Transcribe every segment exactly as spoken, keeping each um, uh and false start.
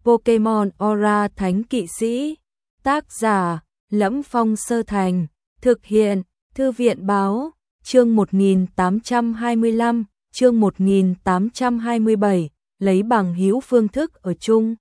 Pokemon Aura Thánh Kỵ Sĩ. Tác giả: Lẫm Phong Sơ Thành. Thực hiện: Thư viện báo. Chương một nghìn tám trăm hai mươi lăm, chương một nghìn tám trăm hai mươi bảy, lấy bằng hữu phương thức ở chung.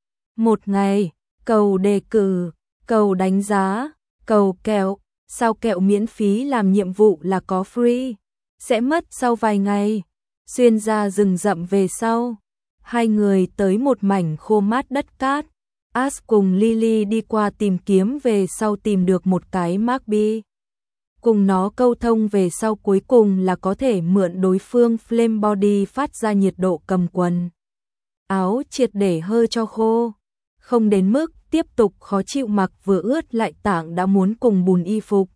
Một ngày, cầu đề cử, cầu đánh giá, cầu kẹo, sao kẹo miễn phí làm nhiệm vụ là có free, sẽ mất sau vài ngày. Xuyên ra rừng rậm về sau, hai người tới một mảnh khô mát đất cát. Ash cùng Lily đi qua tìm kiếm về sau tìm được một cái Magpie. Cùng nó câu thông về sau cuối cùng là có thể mượn đối phương Flame Body phát ra nhiệt độ cầm quần áo triệt để hơi cho khô. Không đến mức tiếp tục khó chịu mặc vừa ướt lại tảng đã muốn cùng bùn y phục.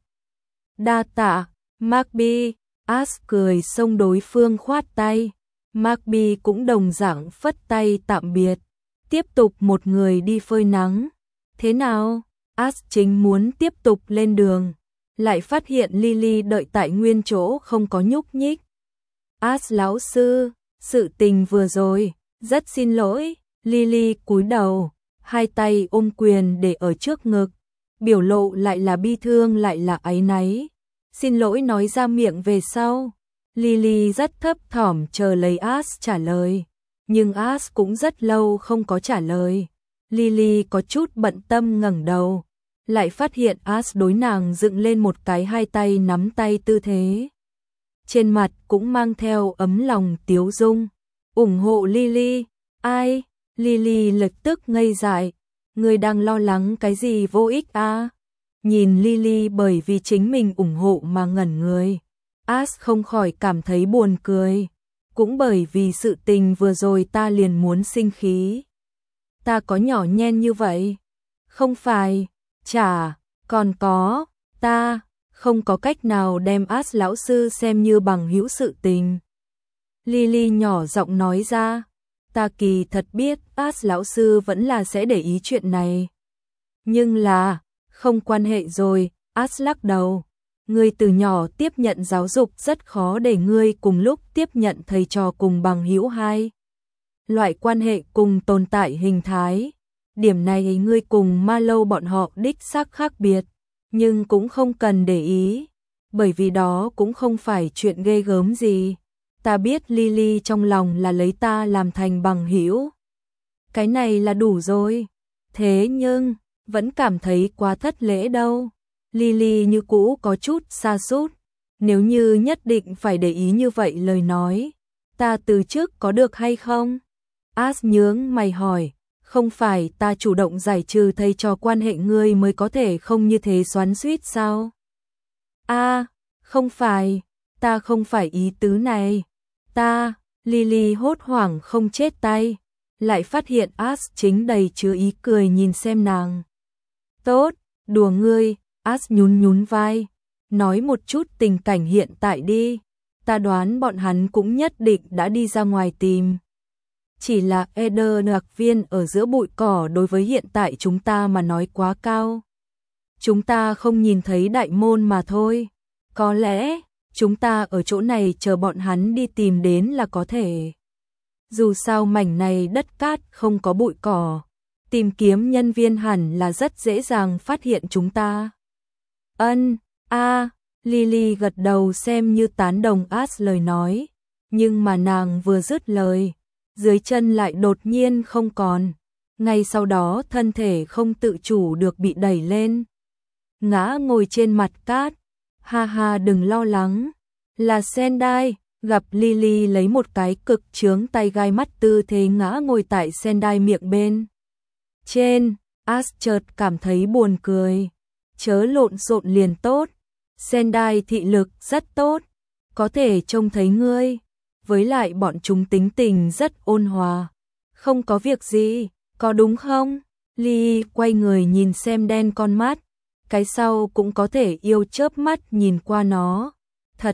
Đa tạ, Magpie. Ash cười xông đối phương khoát tay. Magpie cũng đồng dạng phất tay tạm biệt. Tiếp tục một người đi phơi nắng. Thế nào? Ash chính muốn tiếp tục lên đường, lại phát hiện Lily đợi tại nguyên chỗ không có nhúc nhích. Ash lão sư, sự tình vừa rồi, rất xin lỗi. Lily cúi đầu, hai tay ôm quyền để ở trước ngực, biểu lộ lại là bi thương lại là áy náy. Xin lỗi nói ra miệng về sau. Lily rất thấp thỏm chờ lấy Ash trả lời, nhưng Ash cũng rất lâu không có trả lời. Lily có chút bận tâm ngẩng đầu, lại phát hiện Ash đối nàng dựng lên một cái hai tay nắm tay tư thế. Trên mặt cũng mang theo ấm lòng tiếu dung. Ủng hộ Lily. Ai? Lily lập tức ngây dại. Người đang lo lắng cái gì vô ích à? Nhìn Lily bởi vì chính mình ủng hộ mà ngẩn người, Ash không khỏi cảm thấy buồn cười. Cũng bởi vì sự tình vừa rồi ta liền muốn sinh khí. Ta có nhỏ nhen như vậy? Không phải. Chả, còn có, ta không có cách nào đem Ash lão sư xem như bằng hữu sự tình. Lily nhỏ giọng nói ra, ta kỳ thật biết Ash lão sư vẫn là sẽ để ý chuyện này. Nhưng là, không quan hệ rồi. Ash lắc đầu. Ngươi từ nhỏ tiếp nhận giáo dục rất khó để ngươi cùng lúc tiếp nhận thầy trò cùng bằng hữu hai loại quan hệ cùng tồn tại hình thái. Điểm này ngươi cùng Marlowe bọn họ đích xác khác biệt, nhưng cũng không cần để ý, bởi vì đó cũng không phải chuyện ghê gớm gì. Ta biết Lily trong lòng là lấy ta làm thành bằng hữu. Cái này là đủ rồi. Thế nhưng, vẫn cảm thấy quá thất lễ đâu. Lily như cũ có chút sa sút. Nếu như nhất định phải để ý như vậy lời nói, ta từ trước có được hay không? Ash nhướng mày hỏi. Không phải ta chủ động giải trừ thầy trò quan hệ ngươi mới có thể không như thế xoắn xuýt sao? A, à, không phải, ta không phải ý tứ này. Ta, Lily hốt hoảng không chết tay, lại phát hiện Ash chính đầy chứa ý cười nhìn xem nàng. Tốt, đùa ngươi. Ash nhún nhún vai, nói một chút tình cảnh hiện tại đi. Ta đoán bọn hắn cũng nhất định đã đi ra ngoài tìm. Chỉ là Eder đặc viên ở giữa bụi cỏ đối với hiện tại chúng ta mà nói quá cao. Chúng ta không nhìn thấy đại môn mà thôi. Có lẽ, chúng ta ở chỗ này chờ bọn hắn đi tìm đến là có thể. Dù sao mảnh này đất cát không có bụi cỏ, tìm kiếm nhân viên hẳn là rất dễ dàng phát hiện chúng ta. Ân, a, à, Lily gật đầu xem như tán đồng Ash lời nói. Nhưng mà nàng vừa dứt lời, dưới chân lại đột nhiên không còn. Ngay sau đó thân thể không tự chủ được bị đẩy lên, ngã ngồi trên mặt cát. Ha ha, đừng lo lắng, là Sendai. Gặp Lily lấy một cái cực chướng tay gai mắt tư thế ngã ngồi tại Sendai miệng bên trên, Ash chợt cảm thấy buồn cười. Chớ lộn xộn liền tốt. Sendai thị lực rất tốt, có thể trông thấy ngươi. Với lại bọn chúng tính tình rất ôn hòa. Không có việc gì, có đúng không? Lee quay người nhìn xem đen con mắt, cái sau cũng có thể yêu chớp mắt nhìn qua nó. Thật,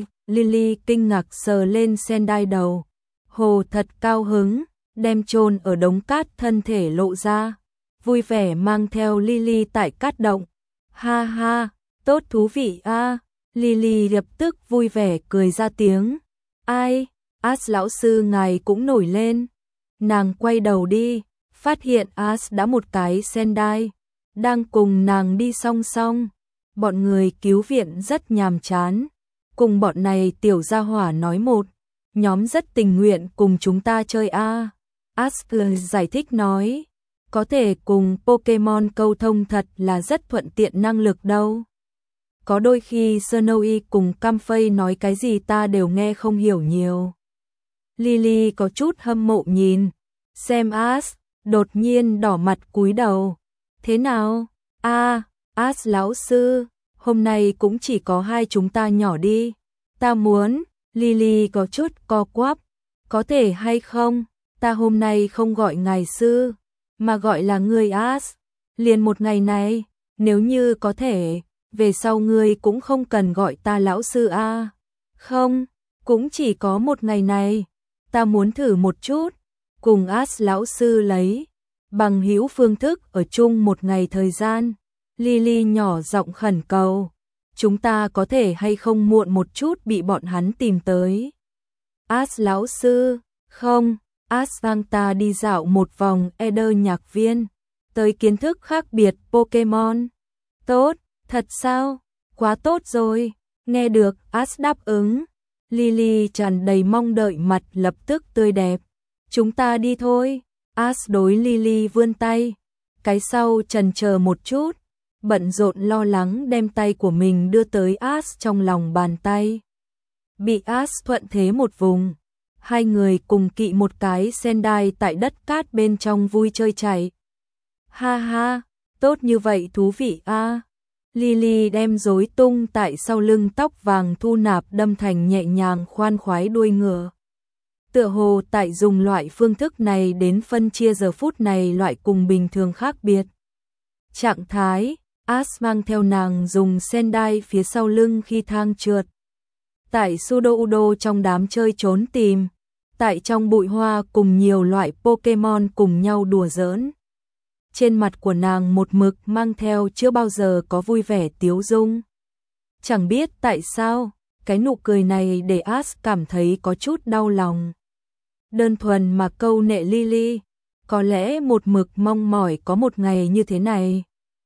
Lily kinh ngạc sờ lên Sendai đầu. Hồ thật cao hứng, đem chôn ở đống cát thân thể lộ ra, vui vẻ mang theo Lily tại cát động. Ha ha, tốt thú vị a. À. Lily lập tức vui vẻ cười ra tiếng. Ai? Ash lão sư ngài cũng nổi lên. Nàng quay đầu đi, phát hiện As đã một cái Sendai, đang cùng nàng đi song song. Bọn người cứu viện rất nhàm chán, cùng bọn này tiểu gia hỏa nói một, nhóm rất tình nguyện cùng chúng ta chơi a. As giải thích nói, có thể cùng Pokemon câu thông thật là rất thuận tiện năng lực đâu. Có đôi khi Snowy cùng Comfey nói cái gì ta đều nghe không hiểu nhiều. Lily có chút hâm mộ nhìn xem As, đột nhiên đỏ mặt cúi đầu. Thế nào? A, à, As lão sư, hôm nay cũng chỉ có hai chúng ta nhỏ đi. Ta muốn, Lily có chút co quắp, có thể hay không? Ta hôm nay không gọi ngài sư, mà gọi là ngươi As. Liền một ngày này, nếu như có thể, về sau ngươi cũng không cần gọi ta lão sư a. À. Không, cũng chỉ có một ngày này, ta muốn thử một chút, cùng As lão sư lấy bằng hữu phương thức ở chung một ngày thời gian. Lily nhỏ giọng khẩn cầu, chúng ta có thể hay không muộn một chút bị bọn hắn tìm tới. As lão sư, không, As vang ta đi dạo một vòng Eder nhạc viên, tới kiến thức khác biệt Pokemon. Tốt, thật sao? Quá tốt rồi. Nghe được, As đáp ứng. Lily tràn đầy mong đợi, mặt lập tức tươi đẹp. Chúng ta đi thôi. As đối Lily vươn tay. Cái sau chần chờ một chút, bận rộn lo lắng đem tay của mình đưa tới As trong lòng bàn tay. Bị As thuận thế một vùng. Hai người cùng kỵ một cái Sendai tại đất cát bên trong vui chơi chạy. Ha ha, tốt như vậy thú vị a. À. Lily đem rối tung tại sau lưng tóc vàng thu nạp đâm thành nhẹ nhàng khoan khoái đuôi ngựa. Tựa hồ tại dùng loại phương thức này đến phân chia giờ phút này loại cùng bình thường khác biệt. Trạng thái, As mang theo nàng dùng Sendai phía sau lưng khi thang trượt. Tại Sudoudo trong đám chơi trốn tìm, tại trong bụi hoa cùng nhiều loại Pokemon cùng nhau đùa giỡn. Trên mặt của nàng một mực mang theo chưa bao giờ có vui vẻ tiếu dung. Chẳng biết tại sao, cái nụ cười này để As cảm thấy có chút đau lòng. Đơn thuần mà câu nệ Lily, có lẽ một mực mong mỏi có một ngày như thế này.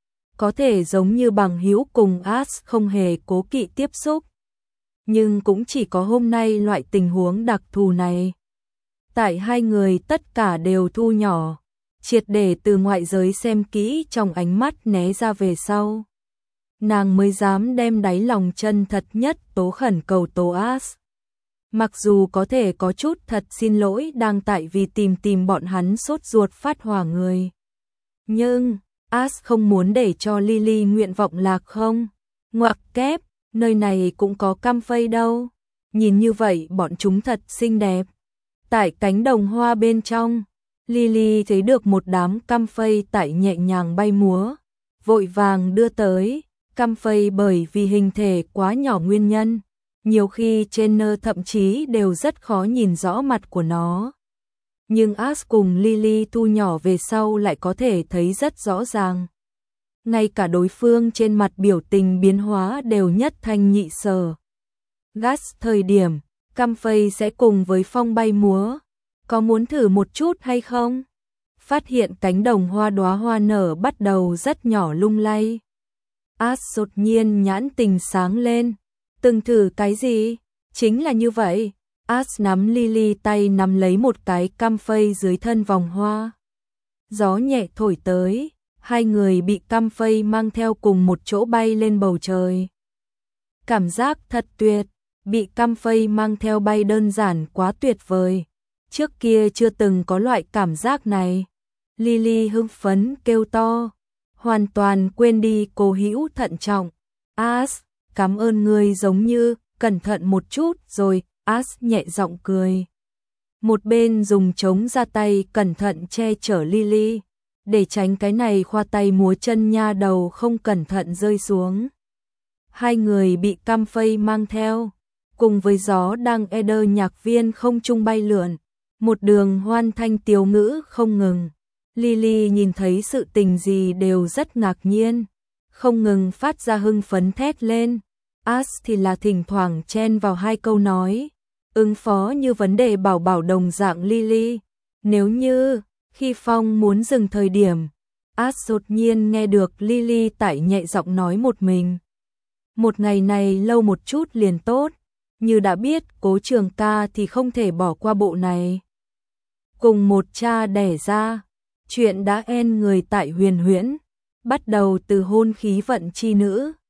Có thể giống như bằng hữu cùng As không hề cố kỵ tiếp xúc. Nhưng cũng chỉ có hôm nay loại tình huống đặc thù này. Tại hai người tất cả đều thu nhỏ, triệt để từ ngoại giới xem kỹ trong ánh mắt né ra về sau. Nàng mới dám đem đáy lòng chân thật nhất tố khẩn cầu tố As. Mặc dù có thể có chút thật xin lỗi đang tại vì tìm tìm bọn hắn sốt ruột phát hỏa người. Nhưng, As không muốn để cho Lily nguyện vọng lạc không. Ngoặc kép, nơi này cũng có Comfey đâu. Nhìn như vậy bọn chúng thật xinh đẹp. Tại cánh đồng hoa bên trong, Lily thấy được một đám Comfey tại nhẹ nhàng bay múa. Vội vàng đưa tới, Comfey bởi vì hình thể quá nhỏ nguyên nhân. Nhiều khi trainer thậm chí đều rất khó nhìn rõ mặt của nó. Nhưng As cùng Lily thu nhỏ về sau lại có thể thấy rất rõ ràng. Ngay cả đối phương trên mặt biểu tình biến hóa đều nhất thanh nhị sở. Gas thời điểm, Comfey sẽ cùng với phong bay múa. Có muốn thử một chút hay không? Phát hiện cánh đồng hoa đóa hoa nở bắt đầu rất nhỏ lung lay. As đột nhiên nhãn tình sáng lên. Từng thử cái gì? Chính là như vậy. As nắm Lily tay nắm lấy một cái Comfey dưới thân vòng hoa. Gió nhẹ thổi tới, hai người bị Comfey mang theo cùng một chỗ bay lên bầu trời. Cảm giác thật tuyệt, bị Comfey mang theo bay đơn giản quá tuyệt vời. Trước kia chưa từng có loại cảm giác này. Lily hưng phấn kêu to, hoàn toàn quên đi cố hữu thận trọng. As, cảm ơn ngươi, giống như cẩn thận một chút rồi. As nhẹ giọng cười. Một bên dùng trống ra tay cẩn thận che chở Lily, để tránh cái này khoa tay múa chân nha đầu không cẩn thận rơi xuống. Hai người bị Comfey mang theo, cùng với gió đang Eder nhạc viên không trung bay lượn, một đường hoan thanh tiếu ngữ không ngừng. Lily nhìn thấy sự tình gì đều rất ngạc nhiên, không ngừng phát ra hưng phấn thét lên. As thì là thỉnh thoảng chen vào hai câu nói, ứng phó như vấn đề bảo bảo đồng dạng Lily. Nếu như, Khi Phong muốn dừng thời điểm, Ash đột nhiên nghe được Lily tải nhẹ giọng nói một mình. Một ngày này lâu một chút liền tốt, như đã biết Cố Trường ca thì không thể bỏ qua bộ này. Cùng một cha đẻ ra, chuyện đã en người tại Huyền Huyễn, bắt đầu từ hôn khí vận chi nữ.